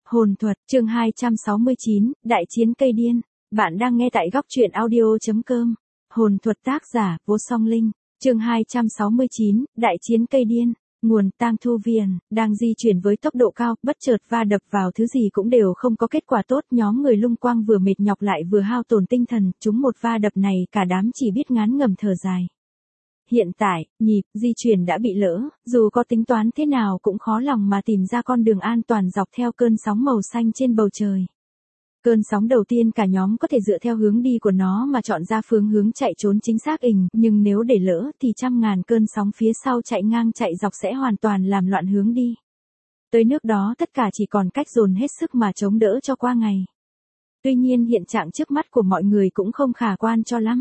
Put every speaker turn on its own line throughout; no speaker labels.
Hồn thuật, chương 269, Đại chiến cây điên. Bạn đang nghe tại góc truyện audio.com. Hồn thuật tác giả, Vô Song Linh. Chương 269, Đại chiến cây điên. Nguồn Tang Thu Viền, đang di chuyển với tốc độ cao, bất chợt va đập vào thứ gì cũng đều không có kết quả tốt. Nhóm người Lung Quang vừa mệt nhọc lại vừa hao tổn tinh thần, chúng một va đập này cả đám chỉ biết ngán ngẩm thở dài. Hiện tại, nhịp di chuyển đã bị lỡ, dù có tính toán thế nào cũng khó lòng mà tìm ra con đường an toàn dọc theo cơn sóng màu xanh trên bầu trời. Cơn sóng đầu tiên cả nhóm có thể dựa theo hướng đi của nó mà chọn ra phương hướng chạy trốn chính xác nhưng nếu để lỡ thì trăm ngàn cơn sóng phía sau chạy ngang chạy dọc sẽ hoàn toàn làm loạn hướng đi. Tới nước đó tất cả chỉ còn cách dồn hết sức mà chống đỡ cho qua ngày. Tuy nhiên hiện trạng trước mắt của mọi người cũng không khả quan cho lắm.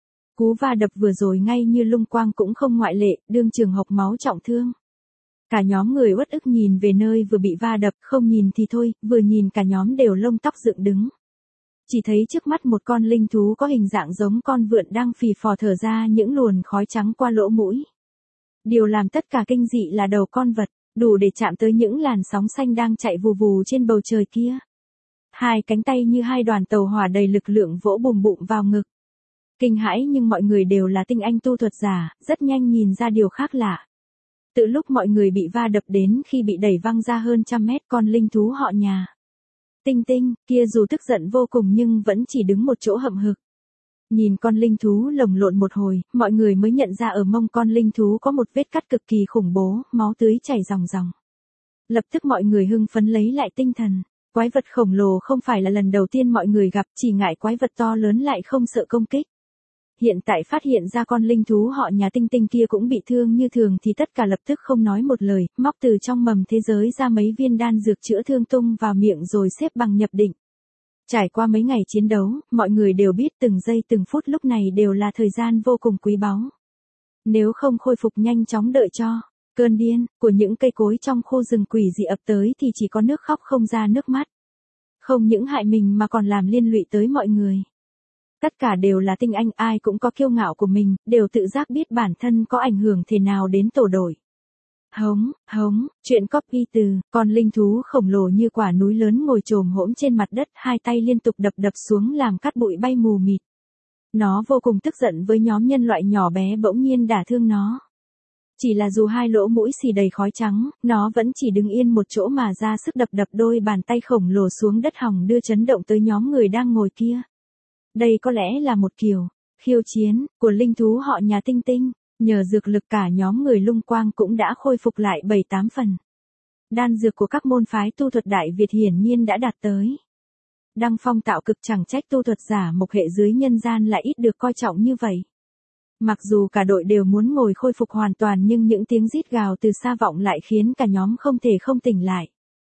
Cú va đập vừa rồi ngay như Lung Quang cũng không ngoại lệ, đương trường hộc máu trọng thương. Cả nhóm người uất ức nhìn về nơi vừa bị va đập, không nhìn thì thôi, vừa nhìn cả nhóm đều lông tóc dựng đứng. Chỉ thấy trước mắt một con linh thú có hình dạng giống con vượn đang phì phò thở ra những luồn khói trắng qua lỗ mũi. Điều làm tất cả kinh dị là đầu con vật, đủ để chạm tới những làn sóng xanh đang chạy vù vù trên bầu trời kia. Hai cánh tay như hai đoàn tàu hỏa đầy lực lượng vỗ bùm bụm vào ngực. Kinh hãi nhưng mọi người đều là tinh anh tu thuật giả, rất nhanh nhìn ra điều khác lạ. Từ lúc mọi người bị va đập đến khi bị đẩy văng ra hơn trăm mét, con linh thú họ nhà Tinh Tinh kia dù tức giận vô cùng nhưng vẫn chỉ đứng một chỗ hậm hực. Nhìn con linh thú lồng lộn một hồi, mọi người mới nhận ra ở mông con linh thú có một vết cắt cực kỳ khủng bố, máu tưới chảy ròng ròng. Lập tức mọi người hưng phấn lấy lại tinh thần. Quái vật khổng lồ không phải là lần đầu tiên mọi người gặp, chỉ ngại quái vật to lớn lại không sợ công kích. Hiện tại phát hiện ra con linh thú họ nhà Tinh Tinh kia cũng bị thương như thường thì tất cả lập tức không nói một lời, móc từ trong mầm thế giới ra mấy viên đan dược chữa thương tung vào miệng rồi xếp bằng nhập định. Trải qua mấy ngày chiến đấu, mọi người đều biết từng giây từng phút lúc này đều là thời gian vô cùng quý báu. Nếu không khôi phục nhanh chóng đợi cho cơn điên của những cây cối trong khu rừng quỷ dị ập tới thì chỉ có nước khóc không ra nước mắt. Không những hại mình mà còn làm liên lụy tới mọi người. Tất cả đều là tinh anh, ai cũng có kiêu ngạo của mình, đều tự giác biết bản thân có ảnh hưởng thế nào đến tổ đội. Hống, chuyện copy từ, con linh thú khổng lồ như quả núi lớn ngồi chồm hổm trên mặt đất, hai tay liên tục đập xuống làm cát bụi bay mù mịt. Nó vô cùng tức giận với nhóm nhân loại nhỏ bé bỗng nhiên đả thương nó. Chỉ là dù hai lỗ mũi xì đầy khói trắng, nó vẫn chỉ đứng yên một chỗ mà ra sức đập đôi bàn tay khổng lồ xuống đất hòng đưa chấn động tới nhóm người đang ngồi kia. Đây có lẽ là một kiểu khiêu chiến của linh thú họ nhà Tinh Tinh, nhờ dược lực cả nhóm người Lung Quang cũng đã khôi phục lại 7-8 phần. Đan dược của các môn phái tu thuật Đại Việt hiển nhiên đã đạt tới đăng phong tạo cực, chẳng trách tu thuật giả mộc hệ dưới nhân gian lại ít được coi trọng như vậy. Mặc dù cả đội đều muốn ngồi khôi phục hoàn toàn nhưng những tiếng rít gào từ xa vọng lại khiến cả nhóm không thể không tỉnh lại.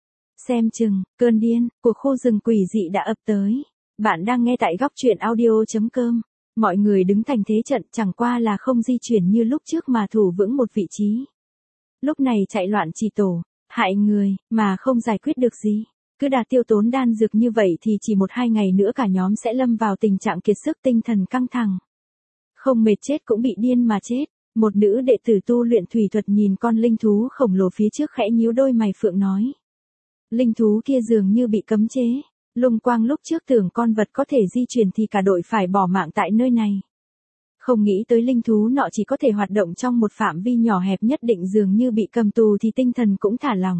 Xem chừng, cơn điên của khu rừng quỷ dị đã ập tới. Bạn đang nghe tại góc truyện audio.com. Mọi người đứng thành thế trận chẳng qua là không di chuyển như lúc trước mà thủ vững một vị trí. Lúc này chạy loạn chỉ tổ, hại người, mà không giải quyết được gì. Cứ đạt tiêu tốn đan dược như vậy thì chỉ 1-2 ngày nữa cả nhóm sẽ lâm vào tình trạng kiệt sức tinh thần căng thẳng. Không mệt chết cũng bị điên mà chết. Một nữ đệ tử tu luyện thủy thuật nhìn con linh thú khổng lồ phía trước khẽ nhíu đôi mày phượng nói. Linh thú kia dường như bị cấm chế. Lung Quang lúc trước tưởng con vật có thể di chuyển thì cả đội phải bỏ mạng tại nơi này. Không nghĩ tới linh thú nọ chỉ có thể hoạt động trong một phạm vi nhỏ hẹp nhất định, dường như bị cầm tù thì tinh thần cũng thả lỏng.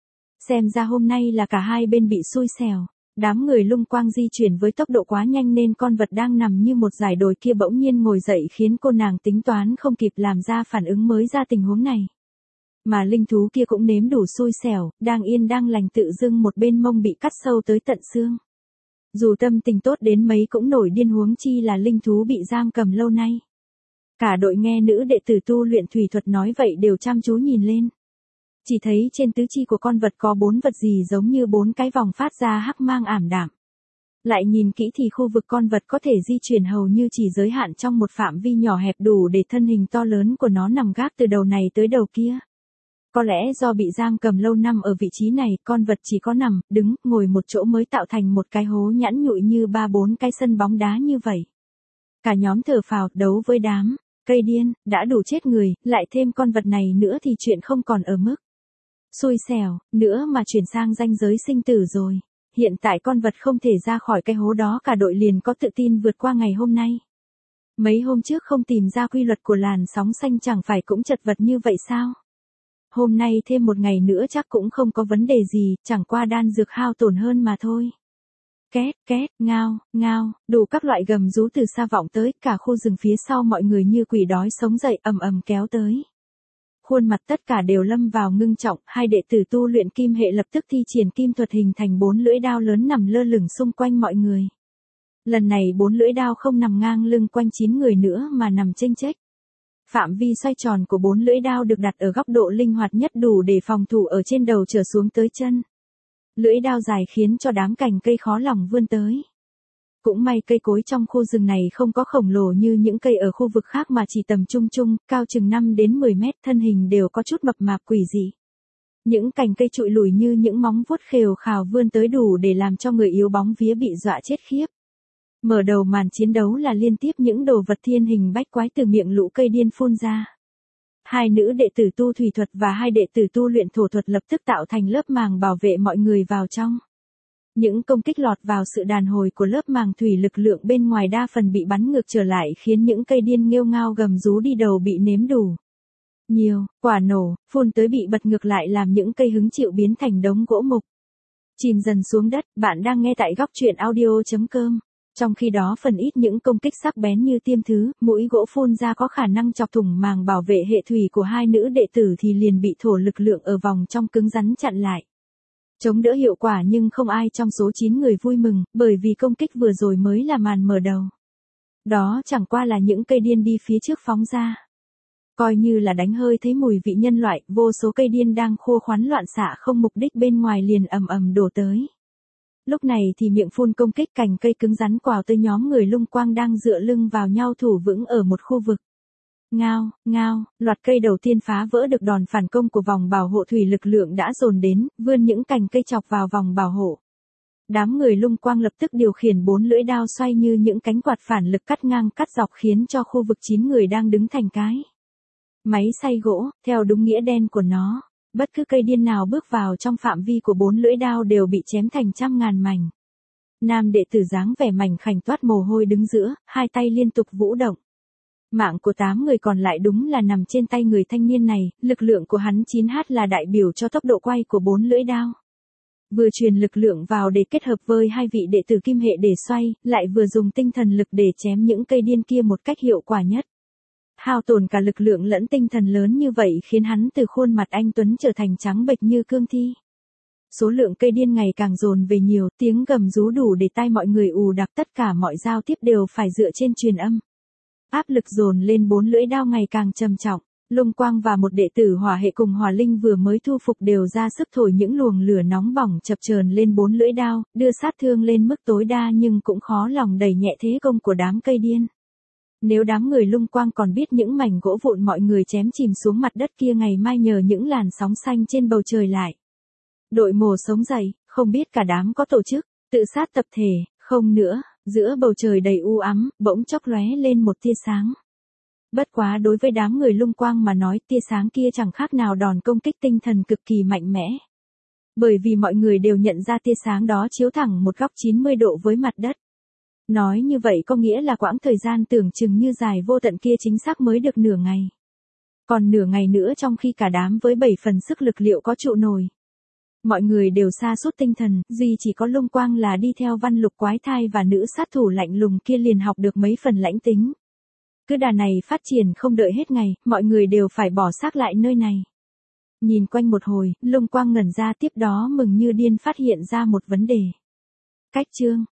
Xem ra hôm nay là cả hai bên bị xui xẻo. Đám người Lung Quang di chuyển với tốc độ quá nhanh nên con vật đang nằm như một dải đồi kia bỗng nhiên ngồi dậy khiến cô nàng tính toán không kịp làm ra phản ứng mới ra tình huống này. Mà linh thú kia cũng nếm đủ xui xẻo, đang yên đang lành tự dưng một bên mông bị cắt sâu tới tận xương. Dù tâm tình tốt đến mấy cũng nổi điên, huống chi là linh thú bị giam cầm lâu nay. Cả đội nghe nữ đệ tử tu luyện thủy thuật nói vậy đều chăm chú nhìn lên. Chỉ thấy trên tứ chi của con vật có 4 vật gì giống như 4 cái vòng phát ra hắc mang ảm đạm. Lại nhìn kỹ thì khu vực con vật có thể di chuyển hầu như chỉ giới hạn trong một phạm vi nhỏ hẹp đủ để thân hình to lớn của nó nằm gác từ đầu này tới đầu kia. Có lẽ do bị giam cầm lâu năm ở vị trí này, con vật chỉ có nằm, đứng, ngồi một chỗ mới tạo thành một cái hố nhẵn nhụi như 3-4 cái sân bóng đá như vậy. Cả nhóm thở phào, đấu với đám cây điên, đã đủ chết người, lại thêm con vật này nữa thì chuyện không còn ở mức Xui xẻo, nữa mà chuyển sang ranh giới sinh tử rồi. Hiện tại con vật không thể ra khỏi cái hố đó, cả đội liền có tự tin vượt qua ngày hôm nay. Mấy hôm trước không tìm ra quy luật của làn sóng xanh chẳng phải cũng chật vật như vậy sao? Hôm nay thêm một ngày nữa chắc cũng không có vấn đề gì, chẳng qua đan dược hao tổn hơn mà thôi. Két, két, ngao, ngao, đủ các loại gầm rú từ xa vọng tới, cả khu rừng phía sau mọi người như quỷ đói sống dậy ầm ầm kéo tới. Khuôn mặt tất cả đều lâm vào ngưng trọng, hai đệ tử tu luyện kim hệ lập tức thi triển kim thuật hình thành 4 lưỡi đao lớn nằm lơ lửng xung quanh mọi người. Lần này 4 lưỡi đao không nằm ngang lưng quanh 9 người nữa mà nằm chênh chếch. Phạm vi xoay tròn của 4 lưỡi đao được đặt ở góc độ linh hoạt nhất đủ để phòng thủ ở trên đầu trở xuống tới chân. Lưỡi đao dài khiến cho đám cành cây khó lòng vươn tới. Cũng may cây cối trong khu rừng này không có khổng lồ như những cây ở khu vực khác mà chỉ tầm trung trung, cao chừng 5 đến 10 mét, thân hình đều có chút mập mạp quỷ dị. Những cành cây trụi lùi như những móng vuốt khều khào vươn tới đủ để làm cho người yếu bóng vía bị dọa chết khiếp. Mở đầu màn chiến đấu là liên tiếp những đồ vật thiên hình bách quái từ miệng lũ cây điên phun ra. Hai nữ đệ tử tu thủy thuật và hai đệ tử tu luyện thổ thuật lập tức tạo thành lớp màng bảo vệ mọi người vào trong. Những công kích lọt vào sự đàn hồi của lớp màng thủy, lực lượng bên ngoài đa phần bị bắn ngược trở lại khiến những cây điên nghêu ngao gầm rú đi đầu bị nếm đủ. Nhiều, quả nổ, phun tới bị bật ngược lại làm những cây hứng chịu biến thành đống gỗ mục. Chìm dần xuống đất, bạn đang nghe tại góc truyện audio.com. Trong khi đó phần ít những công kích sắc bén như tiêm thứ, mũi gỗ phun ra có khả năng chọc thủng màng bảo vệ hệ thủy của hai nữ đệ tử thì liền bị thổ lực lượng ở vòng trong cứng rắn chặn lại. Chống đỡ hiệu quả nhưng không ai trong số 9 người vui mừng, bởi vì công kích vừa rồi mới là màn mở đầu. Đó chẳng qua là những cây điên đi phía trước phóng ra. Coi như là đánh hơi thấy mùi vị nhân loại, vô số cây điên đang khô khoắn loạn xạ không mục đích bên ngoài liền ầm ầm đổ tới. Lúc này thì miệng phun công kích cành cây cứng rắn quào tới nhóm người lung quang đang dựa lưng vào nhau thủ vững ở một khu vực. Ngao, ngao, loạt cây đầu tiên phá vỡ được đòn phản công của vòng bảo hộ thủy, lực lượng đã dồn đến, vươn những cành cây chọc vào vòng bảo hộ. Đám người lung quang lập tức điều khiển 4 lưỡi đao xoay như những cánh quạt phản lực cắt ngang cắt dọc khiến cho khu vực 9 người đang đứng thành cái máy xay gỗ, theo đúng nghĩa đen của nó. Bất cứ cây điên nào bước vào trong phạm vi của 4 lưỡi đao đều bị chém thành trăm ngàn mảnh. Nam đệ tử dáng vẻ mảnh khảnh toát mồ hôi đứng giữa, hai tay liên tục vũ động. Mạng của 8 người còn lại đúng là nằm trên tay người thanh niên này, lực lượng của hắn 9h là đại biểu cho tốc độ quay của 4 lưỡi đao. Vừa truyền lực lượng vào để kết hợp với hai vị đệ tử kim hệ để xoay, lại vừa dùng tinh thần lực để chém những cây điên kia một cách hiệu quả nhất. Hao tổn cả lực lượng lẫn tinh thần lớn như vậy khiến hắn từ khuôn mặt anh tuấn trở thành trắng bệch như cương thi. Số lượng cây điên ngày càng dồn về nhiều, tiếng gầm rú đủ để tai mọi người ù đặc, tất cả mọi giao tiếp đều phải dựa trên truyền âm. Áp lực dồn lên 4 lưỡi đao ngày càng trầm trọng. Lung Quang và một đệ tử hỏa hệ cùng hỏa linh vừa mới thu phục đều ra sức thổi những luồng lửa nóng bỏng chập chờn lên 4 lưỡi đao, đưa sát thương lên mức tối đa nhưng cũng khó lòng đẩy nhẹ thế công của đám cây điên. Nếu đám người Lung Quang còn biết những mảnh gỗ vụn mọi người chém chìm xuống mặt đất kia ngày mai nhờ những làn sóng xanh trên bầu trời lại. Đội mồ sống dậy, không biết cả đám có tổ chức, tự sát tập thể, không nữa, giữa bầu trời đầy u ám, bỗng chốc lóe lên một tia sáng. Bất quá đối với đám người Lung Quang mà nói, tia sáng kia chẳng khác nào đòn công kích tinh thần cực kỳ mạnh mẽ. Bởi vì mọi người đều nhận ra tia sáng đó chiếu thẳng một góc 90 độ với mặt đất. Nói như vậy có nghĩa là quãng thời gian tưởng chừng như dài vô tận kia chính xác mới được nửa ngày. Còn nửa ngày nữa trong khi cả đám với 7 phần sức lực liệu có trụ nổi. Mọi người đều sa sút tinh thần, duy chỉ có Lung Quang là đi theo Văn Lục quái thai và nữ sát thủ lạnh lùng kia liền học được mấy phần lãnh tính. Cứ đà này phát triển không đợi hết ngày, mọi người đều phải bỏ xác lại nơi này. Nhìn quanh một hồi, Lung Quang ngẩn ra, tiếp đó mừng như điên phát hiện ra một vấn đề. Cách chương,